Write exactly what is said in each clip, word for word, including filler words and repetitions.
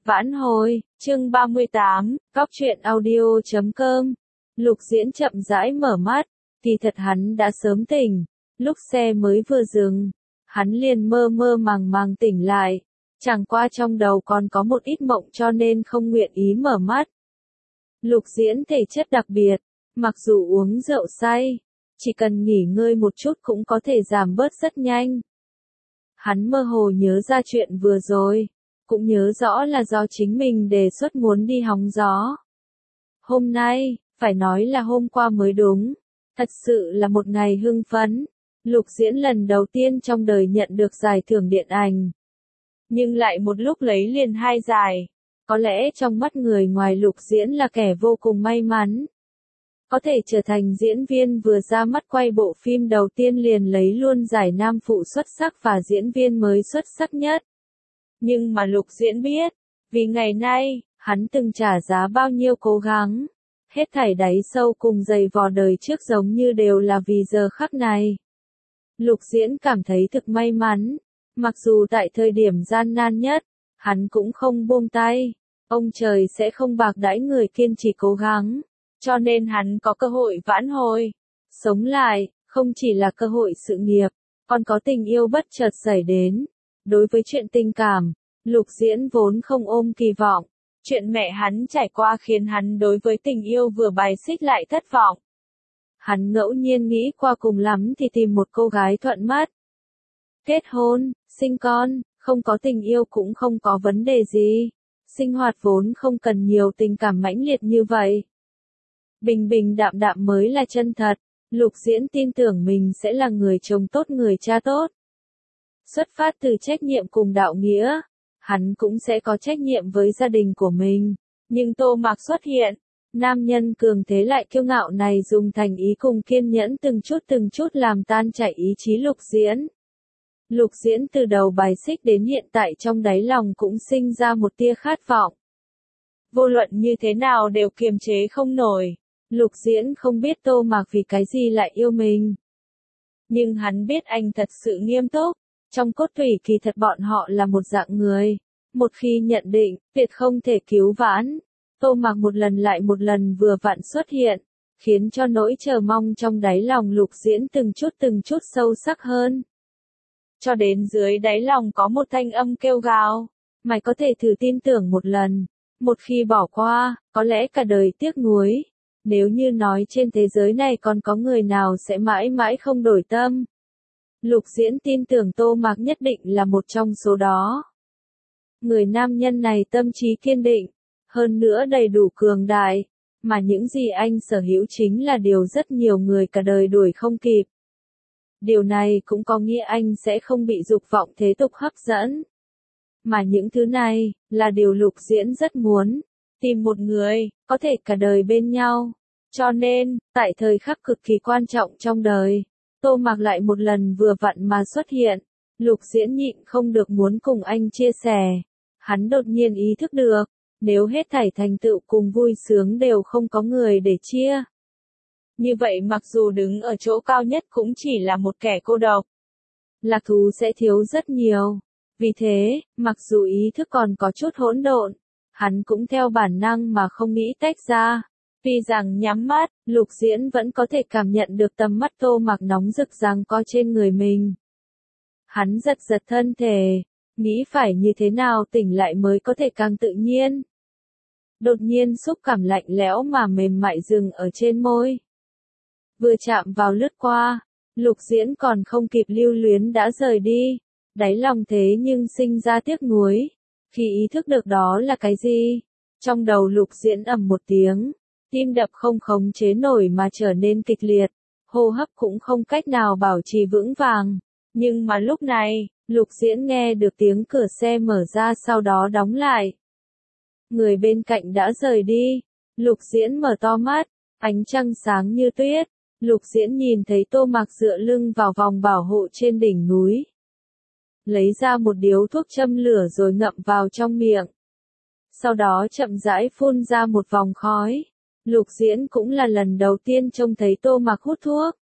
Vãn hồi, chương ba mươi tám, góc truyện audio chấm com. Lục Diễn chậm rãi mở mắt, kỳ thật hắn đã sớm tỉnh. Lúc xe mới vừa dừng, hắn liền mơ mơ màng màng tỉnh lại. Chẳng qua trong đầu còn có một ít mộng cho nên không nguyện ý mở mắt. Lục Diễn thể chất đặc biệt, mặc dù uống rượu say, chỉ cần nghỉ ngơi một chút cũng có thể giảm bớt rất nhanh. Hắn mơ hồ nhớ ra chuyện vừa rồi, cũng nhớ rõ là do chính mình đề xuất muốn đi hóng gió. Hôm nay, phải nói là hôm qua mới đúng, thật sự là một ngày hưng phấn. Lục Diễn lần đầu tiên trong đời nhận được giải thưởng điện ảnh. Nhưng lại một lúc lấy liền hai giải. Có lẽ trong mắt người ngoài Lục Diễn là kẻ vô cùng may mắn. Có thể trở thành diễn viên vừa ra mắt quay bộ phim đầu tiên liền lấy luôn giải nam phụ xuất sắc và diễn viên mới xuất sắc nhất. Nhưng mà Lục Diễn biết, vì ngày nay, hắn từng trả giá bao nhiêu cố gắng. Hết thảy đáy sâu cùng dày vò đời trước giống như đều là vì giờ khắc này. Lục Diễn cảm thấy thực may mắn, mặc dù tại thời điểm gian nan nhất, hắn cũng không buông tay. Ông trời sẽ không bạc đãi người kiên trì cố gắng, cho nên hắn có cơ hội vãn hồi, sống lại, không chỉ là cơ hội sự nghiệp, còn có tình yêu bất chợt xảy đến. Đối với chuyện tình cảm, Lục Diễn vốn không ôm kỳ vọng. Chuyện mẹ hắn trải qua khiến hắn đối với tình yêu vừa bài xích lại thất vọng. Hắn ngẫu nhiên nghĩ qua cùng lắm thì tìm một cô gái thuận mắt. Kết hôn, sinh con, không có tình yêu cũng không có vấn đề gì. Sinh hoạt vốn không cần nhiều tình cảm mãnh liệt như vậy. Bình bình đạm đạm mới là chân thật. Lục Diễn tin tưởng mình sẽ là người chồng tốt, người cha tốt. Xuất phát từ trách nhiệm cùng đạo nghĩa, hắn cũng sẽ có trách nhiệm với gia đình của mình. Nhưng Tô Mạc xuất hiện, nam nhân cường thế lại kiêu ngạo này dùng thành ý cùng kiên nhẫn từng chút từng chút làm tan chảy ý chí Lục Diễn. Lục Diễn từ đầu bài xích đến hiện tại trong đáy lòng cũng sinh ra một tia khát vọng. Vô luận như thế nào đều kiềm chế không nổi. Lục Diễn không biết Tô Mạc vì cái gì lại yêu mình. Nhưng hắn biết anh thật sự nghiêm túc. Trong cốt tủy kỳ thật bọn họ là một dạng người. Một khi nhận định, tuyệt không thể cứu vãn. Tô Mạc một lần lại một lần vừa vặn xuất hiện, khiến cho nỗi chờ mong trong đáy lòng Lục Diễn từng chút từng chút sâu sắc hơn. Cho đến dưới đáy lòng có một thanh âm kêu gào, mày có thể thử tin tưởng một lần. Một khi bỏ qua, có lẽ cả đời tiếc nuối. Nếu như nói trên thế giới này còn có người nào sẽ mãi mãi không đổi tâm. Lục Diễn tin tưởng Tô Mạc nhất định là một trong số đó. Người nam nhân này tâm trí kiên định, hơn nữa đầy đủ cường đại, mà những gì anh sở hữu chính là điều rất nhiều người cả đời đuổi không kịp. Điều này cũng có nghĩa anh sẽ không bị dục vọng thế tục hấp dẫn. Mà những thứ này, là điều Lục Diễn rất muốn, tìm một người, có thể cả đời bên nhau. Cho nên, tại thời khắc cực kỳ quan trọng trong đời, Tô Mạc lại một lần vừa vặn mà xuất hiện. Lục Diễn nhịn không được muốn cùng anh chia sẻ. Hắn đột nhiên ý thức được, nếu hết thảy thành tựu cùng vui sướng đều không có người để chia. Như vậy mặc dù đứng ở chỗ cao nhất cũng chỉ là một kẻ cô độc. Lạc thú sẽ thiếu rất nhiều. Vì thế, mặc dù ý thức còn có chút hỗn độn, hắn cũng theo bản năng mà không nghĩ tách ra. Vì rằng nhắm mắt, Lục Diễn vẫn có thể cảm nhận được tầm mắt Tô Mạc nóng rực giằng co trên người mình. Hắn giật giật thân thể, nghĩ phải như thế nào tỉnh lại mới có thể càng tự nhiên. Đột nhiên xúc cảm lạnh lẽo mà mềm mại dừng ở trên môi. Vừa chạm vào lướt qua, Lục Diễn còn không kịp lưu luyến đã rời đi. Đáy lòng thế nhưng sinh ra tiếc nuối. Khi ý thức được đó là cái gì, trong đầu Lục Diễn ầm một tiếng. Tim đập không khống chế nổi mà trở nên kịch liệt, hô hấp cũng không cách nào bảo trì vững vàng. Nhưng mà lúc này, Lục Diễn nghe được tiếng cửa xe mở ra sau đó đóng lại. Người bên cạnh đã rời đi, Lục Diễn mở to mắt, ánh trăng sáng như tuyết. Lục Diễn nhìn thấy Tô Mạc dựa lưng vào vòng bảo hộ trên đỉnh núi. Lấy ra một điếu thuốc châm lửa rồi ngậm vào trong miệng. Sau đó chậm rãi phun ra một vòng khói. Lục Diễn cũng là lần đầu tiên trông thấy Tô Mạc hút thuốc.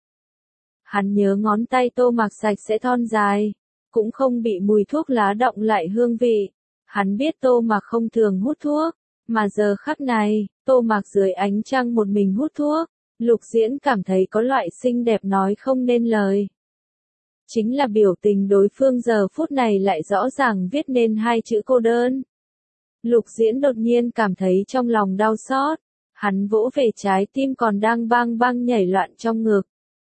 Hắn nhớ ngón tay Tô Mạc sạch sẽ thon dài, cũng không bị mùi thuốc lá đọng lại hương vị. Hắn biết Tô Mạc không thường hút thuốc, mà giờ khắc này, Tô Mạc dưới ánh trăng một mình hút thuốc, Lục Diễn cảm thấy có loại xinh đẹp nói không nên lời. Chính là biểu tình đối phương giờ phút này lại rõ ràng viết nên hai chữ cô đơn. Lục Diễn đột nhiên cảm thấy trong lòng đau xót, hắn vỗ về trái tim còn đang bang bang nhảy loạn trong ngực.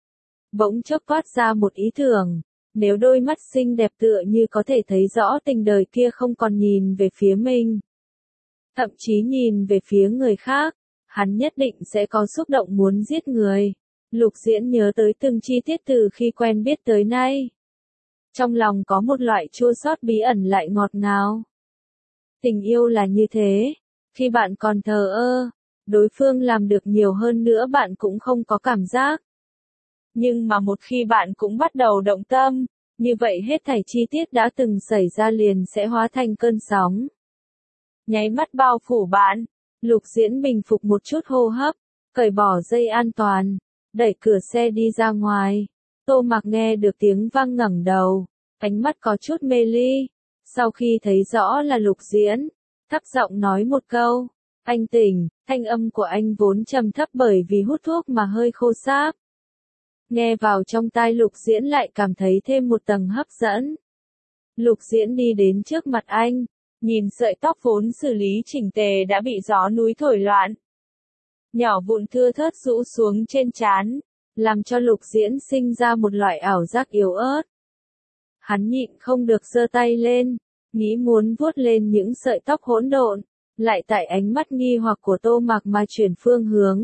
Bỗng chốc toát ra một ý tưởng, nếu đôi mắt xinh đẹp tựa như có thể thấy rõ tình đời kia không còn nhìn về phía mình, thậm chí nhìn về phía người khác, hắn nhất định sẽ có xúc động muốn giết người. Lục Diễn nhớ tới từng chi tiết từ khi quen biết tới nay. Trong lòng có một loại chua xót bí ẩn lại ngọt ngào. Tình yêu là như thế, khi bạn còn thờ ơ, đối phương làm được nhiều hơn nữa bạn cũng không có cảm giác. Nhưng mà một khi bạn cũng bắt đầu động tâm, như vậy hết thảy chi tiết đã từng xảy ra liền sẽ hóa thành cơn sóng. Nháy mắt bao phủ bạn, Lục Diễn bình phục một chút hô hấp, cởi bỏ dây an toàn, đẩy cửa xe đi ra ngoài. Tô Mạc nghe được tiếng vang ngẩng đầu, ánh mắt có chút mê ly. Sau khi thấy rõ là Lục Diễn, thấp giọng nói một câu, anh tỉnh, thanh âm của anh vốn trầm thấp bởi vì hút thuốc mà hơi khô sáp. Nghe vào trong tai Lục Diễn lại cảm thấy thêm một tầng hấp dẫn. Lục Diễn đi đến trước mặt anh, nhìn sợi tóc vốn xử lý chỉnh tề đã bị gió núi thổi loạn. Nhỏ vụn thưa thớt rũ xuống trên trán, làm cho Lục Diễn sinh ra một loại ảo giác yếu ớt. Hắn nhịn không được giơ tay lên, nghĩ muốn vuốt lên những sợi tóc hỗn độn, lại tại ánh mắt nghi hoặc của Tô Mạc mà chuyển phương hướng.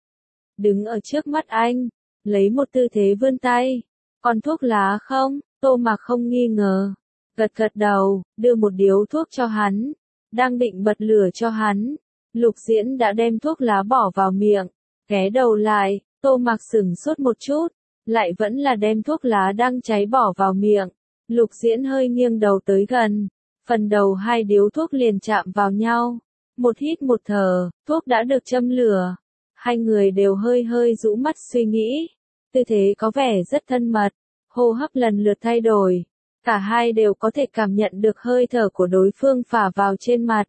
Đứng ở trước mắt anh, lấy một tư thế vươn tay, còn thuốc lá không? Tô Mạc không nghi ngờ, gật gật đầu, đưa một điếu thuốc cho hắn, đang định bật lửa cho hắn. Lục Diễn đã đem thuốc lá bỏ vào miệng, ghé đầu lại, Tô Mạc sửng sốt một chút, lại vẫn là đem thuốc lá đang cháy bỏ vào miệng. Lục Diễn hơi nghiêng đầu tới gần, phần đầu hai điếu thuốc liền chạm vào nhau, một hít một thở, thuốc đã được châm lửa. Hai người đều hơi hơi rũ mắt suy nghĩ, tư thế có vẻ rất thân mật, hô hấp lần lượt thay đổi, cả hai đều có thể cảm nhận được hơi thở của đối phương phả vào trên mặt.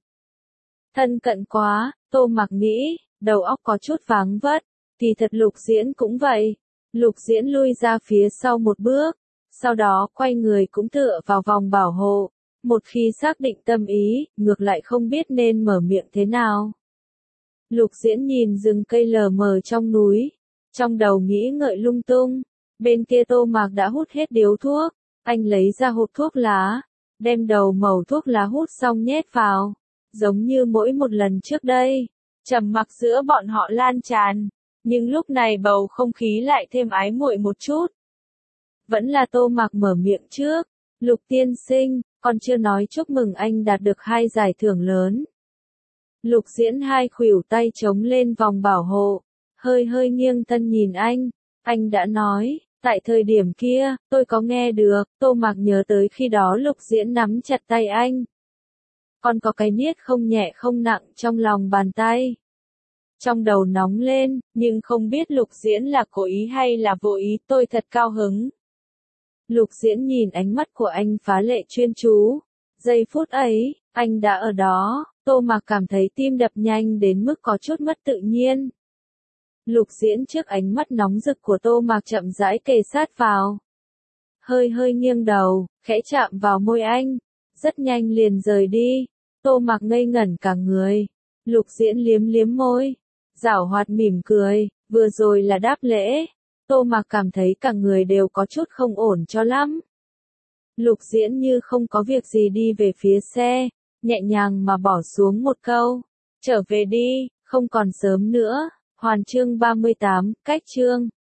Thân cận quá, Tô Mạc nghĩ, đầu óc có chút váng vất, kỳ thật Lục Diễn cũng vậy. Lục Diễn lui ra phía sau một bước, sau đó quay người cũng tựa vào vòng bảo hộ, một khi xác định tâm ý, ngược lại không biết nên mở miệng thế nào. Lục Diễn nhìn rừng cây lờ mờ trong núi, trong đầu nghĩ ngợi lung tung, bên kia Tô Mạc đã hút hết điếu thuốc, anh lấy ra hộp thuốc lá, đem đầu mẩu thuốc lá hút xong nhét vào, giống như mỗi một lần trước đây, trầm mặc giữa bọn họ lan tràn, nhưng lúc này bầu không khí lại thêm ái muội một chút. Vẫn là Tô Mạc mở miệng trước, Lục tiên sinh, còn chưa nói chúc mừng anh đạt được hai giải thưởng lớn. Lục Diễn hai khuỷu tay chống lên vòng bảo hộ, hơi hơi nghiêng thân nhìn anh, anh đã nói, tại thời điểm kia, tôi có nghe được. Tô Mạc nhớ tới khi đó Lục Diễn nắm chặt tay anh. Còn có cái niết không nhẹ không nặng trong lòng bàn tay. Trong đầu nóng lên, nhưng không biết Lục Diễn là cố ý hay là vô ý, tôi thật cao hứng. Lục Diễn nhìn ánh mắt của anh phá lệ chuyên chú. Giây phút ấy, anh đã ở đó, Tô Mạc cảm thấy tim đập nhanh đến mức có chút mất tự nhiên. Lục Diễn trước ánh mắt nóng rực của Tô Mạc chậm rãi kề sát vào. Hơi hơi nghiêng đầu, khẽ chạm vào môi anh, rất nhanh liền rời đi. Tô Mạc ngây ngẩn cả người. Lục Diễn liếm liếm môi, giảo hoạt mỉm cười, vừa rồi là đáp lễ. Tô Mạc cảm thấy cả người đều có chút không ổn cho lắm. Lục Diễn như không có việc gì đi về phía xe, nhẹ nhàng mà bỏ xuống một câu, trở về đi, không còn sớm nữa. Hoàn chương ba mươi tám, cách chương.